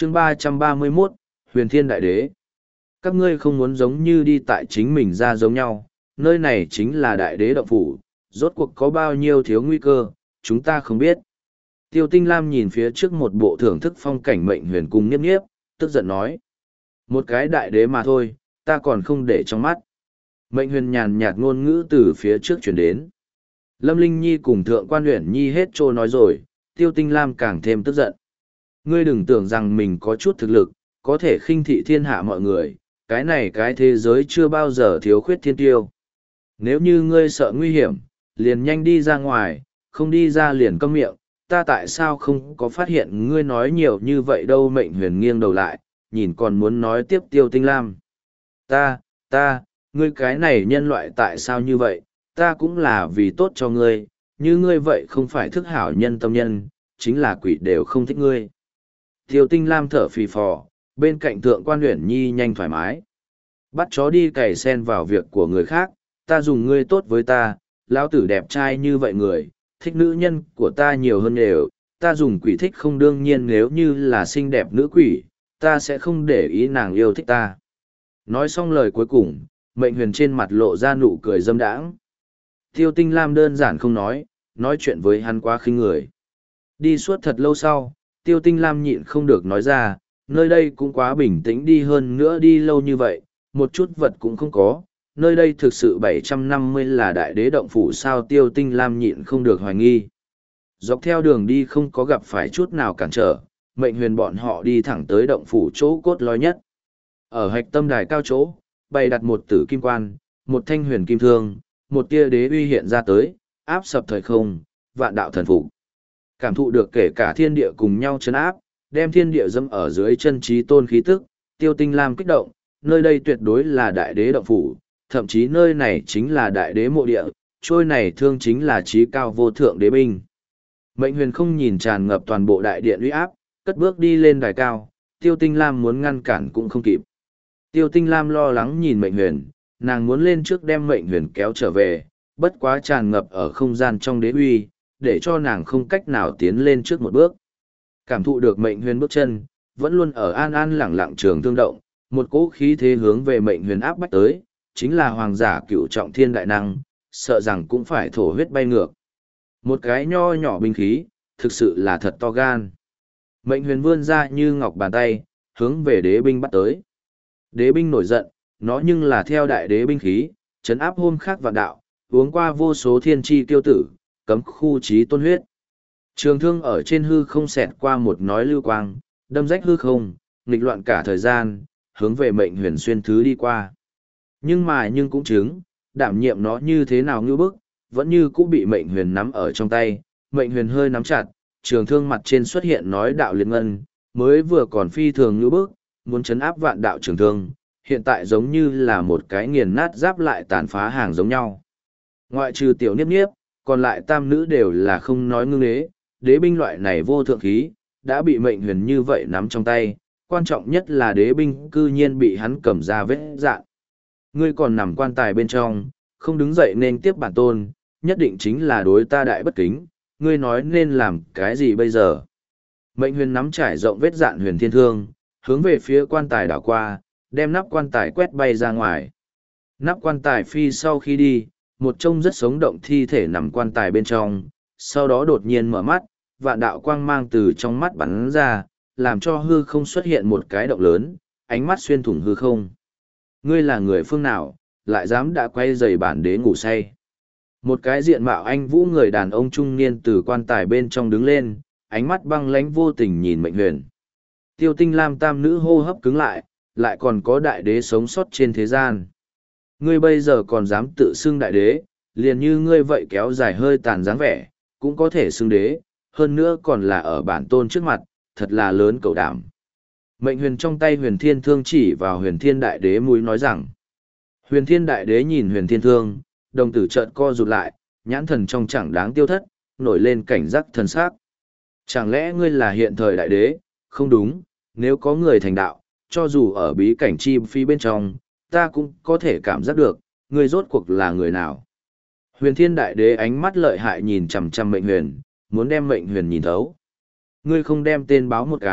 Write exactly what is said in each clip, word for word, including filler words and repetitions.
chương ba trăm ba mươi mốt, Huyền Thiên Đại Đế. Các ngươi không muốn giống như đi tại chính mình ra giống nhau, nơi này chính là Đại Đế động phủ, rốt cuộc có bao nhiêu thiếu nguy cơ, chúng ta không biết. Tiêu Tinh Lam nhìn phía trước một bộ thưởng thức phong cảnh Mệnh Huyền cùng Niếp Niếp, tức giận nói. Một cái đại đế mà thôi, ta còn không để trong mắt. Mệnh Huyền nhàn nhạt ngôn ngữ từ phía trước chuyển đến. Lâm Linh Nhi cùng Thượng Quan Uyển Nhi hết trô nói rồi, Tiêu Tinh Lam càng thêm tức giận. Ngươi đừng tưởng rằng mình có chút thực lực, có thể khinh thị thiên hạ mọi người, cái này cái thế giới chưa bao giờ thiếu khuyết thiên tiêu. Nếu như ngươi sợ nguy hiểm, liền nhanh đi ra ngoài, không đi ra liền câm miệng, ta tại sao không có phát hiện ngươi nói nhiều như vậy đâu. Mệnh Huyền nghiêng đầu lại, nhìn còn muốn nói tiếp Tiêu Tinh Lam. Ta, ta, ngươi cái này nhân loại tại sao như vậy, ta cũng là vì tốt cho ngươi, như ngươi vậy không phải thức hảo nhân tâm nhân, chính là quỷ đều không thích ngươi. Tiêu Tinh Lam thở phì phò, bên cạnh Thượng Quan Uyển Nhi nhanh thoải mái. Bắt chó đi cày sen vào việc của người khác, ta dùng ngươi tốt với ta, lão tử đẹp trai như vậy người, thích nữ nhân của ta nhiều hơn đều, ta dùng quỷ thích không, đương nhiên nếu như là xinh đẹp nữ quỷ, ta sẽ không để ý nàng yêu thích ta. Nói xong lời cuối cùng, Mệnh Huyền trên mặt lộ ra nụ cười dâm đãng. Tiêu Tinh Lam đơn giản không nói, nói chuyện với hắn quá khinh người. Đi suốt thật lâu sau, Tiêu Tinh Lam nhịn không được nói ra, nơi đây cũng quá bình tĩnh đi, hơn nữa đi lâu như vậy, một chút vật cũng không có, nơi đây thực sự bảy trăm năm mươi là Đại Đế động phủ sao? Tiêu Tinh Lam nhịn không được hoài nghi. Dọc theo đường đi không có gặp phải chút nào cản trở, Mệnh Huyền bọn họ đi thẳng tới động phủ chỗ cốt lõi nhất. Ở hạch tâm đài cao chỗ, bày đặt một tử kim quan, một thanh huyền kim thương, một tia đế uy hiện ra tới, áp sập thời không, vạn đạo thần phục. Cảm thụ được kể cả thiên địa cùng nhau chấn áp, đem thiên địa dẫm ở dưới chân trí tôn khí tức, Tiêu Tinh Lam kích động, nơi đây tuyệt đối là Đại Đế động phủ, thậm chí nơi này chính là Đại Đế mộ địa, trôi này thương chính là trí cao vô thượng đế binh. Mệnh Huyền không nhìn tràn ngập toàn bộ đại điện uy áp, cất bước đi lên đài cao, Tiêu Tinh Lam muốn ngăn cản cũng không kịp. Tiêu Tinh Lam lo lắng nhìn Mệnh Huyền, nàng muốn lên trước đem Mệnh Huyền kéo trở về, bất quá tràn ngập ở không gian trong đế uy, để cho nàng không cách nào tiến lên trước một bước. Cảm thụ được Mệnh Huyền bước chân, vẫn luôn ở an an lẳng lặng trường thương động, một cỗ khí thế hướng về Mệnh Huyền áp bách tới, chính là hoàng giả cựu trọng thiên đại năng, sợ rằng cũng phải thổ huyết bay ngược. Một cái nho nhỏ binh khí, thực sự là thật to gan. Mệnh Huyền vươn ra như ngọc bàn tay, hướng về đế binh bắt tới. Đế binh nổi giận, nó nhưng là theo đại đế binh khí, trấn áp hôm khác vạn đạo, uống qua vô số thiên tri tiêu tử, cấm khu trí tôn huyết. Trường thương ở trên hư không xẹt qua một nói lưu quang, đâm rách hư không, nghịch loạn cả thời gian, hướng về Mệnh Huyền xuyên thứ đi qua. Nhưng mà nhưng cũng chứng, đảm nhiệm nó như thế nào ngưu bức, vẫn như cũng bị Mệnh Huyền nắm ở trong tay. Mệnh Huyền hơi nắm chặt, trường thương mặt trên xuất hiện nói đạo liệt ngân, mới vừa còn phi thường ngưu bức, muốn chấn áp vạn đạo trường thương, hiện tại giống như là một cái nghiền nát giáp lại tàn phá hàng giống nhau. Ngoại trừ Tiểu Niếp Niếp, còn lại tam nữ đều là không nói ngưng đế, đế binh loại này vô thượng khí, đã bị Mệnh Huyền như vậy nắm trong tay, quan trọng nhất là đế binh cư nhiên bị hắn cầm ra vết dạn. Ngươi còn nằm quan tài bên trong, không đứng dậy nên tiếp bản tôn, nhất định chính là đối ta đại bất kính, ngươi nói nên làm cái gì bây giờ? Mệnh Huyền nắm trải rộng vết dạn huyền thiên thương, hướng về phía quan tài đảo qua, đem nắp quan tài quét bay ra ngoài. Nắp quan tài phi sau khi đi, một trông rất sống động thi thể nằm quan tài bên trong, sau đó đột nhiên mở mắt, vạn đạo quang mang từ trong mắt bắn ra, làm cho hư không xuất hiện một cái động lớn, ánh mắt xuyên thủng hư không. Ngươi là người phương nào, lại dám đã quay giày bản đế ngủ say? Một cái diện mạo anh vũ người đàn ông trung niên từ quan tài bên trong đứng lên, ánh mắt băng lãnh vô tình nhìn Mệnh Huyền. Tiêu Tinh Lam tam nữ hô hấp cứng lại, lại còn có đại đế sống sót trên thế gian. Ngươi bây giờ còn dám tự xưng đại đế, liền như ngươi vậy kéo dài hơi tàn dáng vẻ, cũng có thể xưng đế, hơn nữa còn là ở bản tôn trước mặt, thật là lớn cầu đảm. Mệnh Huyền trong tay huyền thiên thương chỉ vào huyền thiên đại đế mũi nói rằng. Huyền thiên đại đế nhìn huyền thiên thương, đồng tử trợn co rụt lại, nhãn thần trong chẳng đáng tiêu thất, nổi lên cảnh giác thần sắc. Chẳng lẽ ngươi là hiện thời đại đế? Không đúng, nếu có người thành đạo, cho dù ở bí cảnh chi phi bên trong, ta cũng có thể cảm giác được, ngươi rốt cuộc là người nào. Huyền thiên đại đế ánh mắt lợi hại nhìn chằm chằm Mệnh Huyền, muốn đem Mệnh Huyền nhìn thấu. Ngươi không đem tên báo một cái,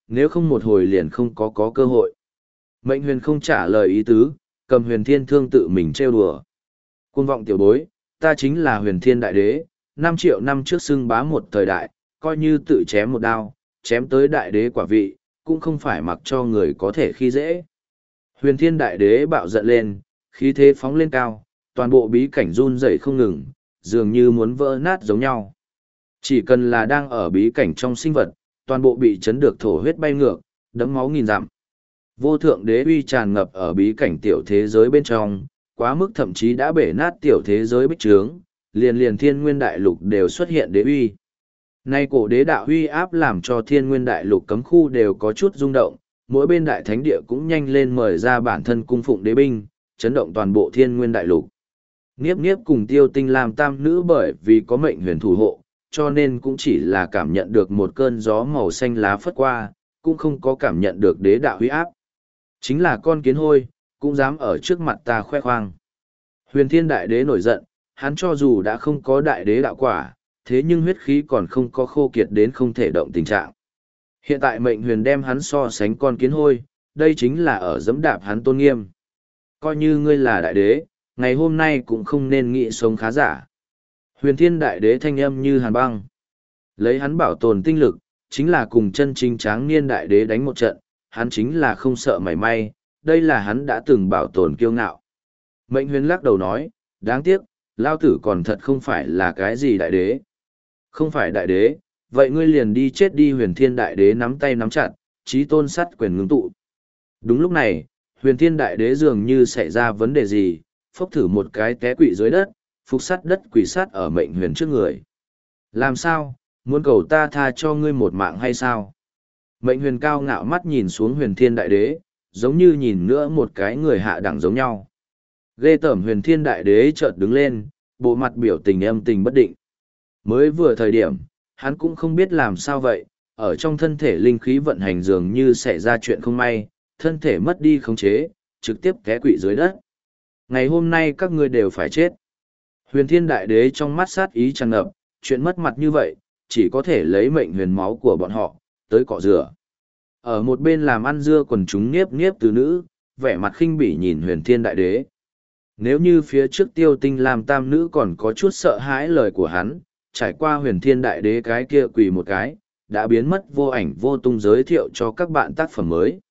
nếu không một hồi liền không có có cơ hội. Mệnh huyền không trả lời ý tứ, cầm huyền thiên thương tự mình trêu đùa. Cuồng vọng tiểu bối, ta chính là huyền thiên đại đế, năm triệu năm trước xưng bá một thời đại, coi như tự chém một đao, chém tới đại đế quả vị, cũng không phải mặc cho người có thể khi dễ. Huyền thiên đại đế bạo giận lên, khí thế phóng lên cao, toàn bộ bí cảnh run rẩy không ngừng, dường như muốn vỡ nát giống nhau. Chỉ cần là đang ở bí cảnh trong sinh vật, toàn bộ bị chấn được thổ huyết bay ngược, đẫm máu nghìn dặm. Vô thượng đế uy tràn ngập ở bí cảnh tiểu thế giới bên trong, quá mức thậm chí đã bể nát tiểu thế giới bích trướng, liền liền thiên nguyên đại lục đều xuất hiện đế uy. Nay cổ đế đạo uy áp làm cho thiên nguyên đại lục cấm khu đều có chút rung động, mỗi bên đại thánh địa cũng nhanh lên mời ra bản thân cung phụng đế binh, chấn động toàn bộ thiên nguyên đại lục. Niếp Niếp cùng Tiêu Tinh làm tam nữ bởi vì có mệnh huyền thủ hộ, cho nên cũng chỉ là cảm nhận được một cơn gió màu xanh lá phất qua, cũng không có cảm nhận được đế đạo uy áp. Chính là con kiến hôi, cũng dám ở trước mặt ta khoe khoang. Huyền thiên đại đế nổi giận, hắn cho dù đã không có đại đế đạo quả, thế nhưng huyết khí còn không có khô kiệt đến không thể động tình trạng. Hiện tại mệnh huyền đem hắn so sánh con kiến hôi, đây chính là ở dẫm đạp hắn tôn nghiêm. Coi như ngươi là đại đế, ngày hôm nay cũng không nên nghĩ sống khá giả. Huyền thiên đại đế thanh âm như hàn băng. Lấy hắn bảo tồn tinh lực, chính là cùng chân chính tráng niên đại đế đánh một trận, hắn chính là không sợ mảy may, đây là hắn đã từng bảo tồn kiêu ngạo. Mệnh huyền lắc đầu nói, đáng tiếc, lao tử còn thật không phải là cái gì đại đế. Không phải đại đế, vậy ngươi liền đi chết đi. Huyền thiên đại đế nắm tay nắm chặt, chí tôn sắt quyền ngưng tụ. Đúng lúc này, huyền thiên đại đế dường như xảy ra vấn đề gì, phốc thử một cái té quỵ dưới đất, phục sắt đất quỷ sát ở mệnh huyền trước người. Làm sao, muốn cầu ta tha cho ngươi một mạng hay sao? Mệnh huyền cao ngạo mắt nhìn xuống huyền thiên đại đế, giống như nhìn nữa một cái người hạ đẳng giống nhau. Ghê tởm. Huyền thiên đại đế chợt đứng lên, bộ mặt biểu tình âm tình bất định. Mới vừa thời điểm, hắn cũng không biết làm sao vậy, ở trong thân thể linh khí vận hành dường như xảy ra chuyện không may, thân thể mất đi khống chế, trực tiếp té quỵ dưới đất. Ngày hôm nay các ngươi đều phải chết. Huyền thiên đại đế trong mắt sát ý tràn ngập, chuyện mất mặt như vậy, chỉ có thể lấy mệnh huyền máu của bọn họ, tới cọ rửa. Ở một bên làm ăn dưa quần chúng Niếp Niếp từ nữ, vẻ mặt khinh bỉ nhìn huyền thiên đại đế. Nếu như phía trước Tiêu Tinh làm tam nữ còn có chút sợ hãi lời của hắn, trải qua huyền thiên đại đế cái kia quỳ một cái, đã biến mất vô ảnh vô tung giới thiệu cho các bạn tác phẩm mới.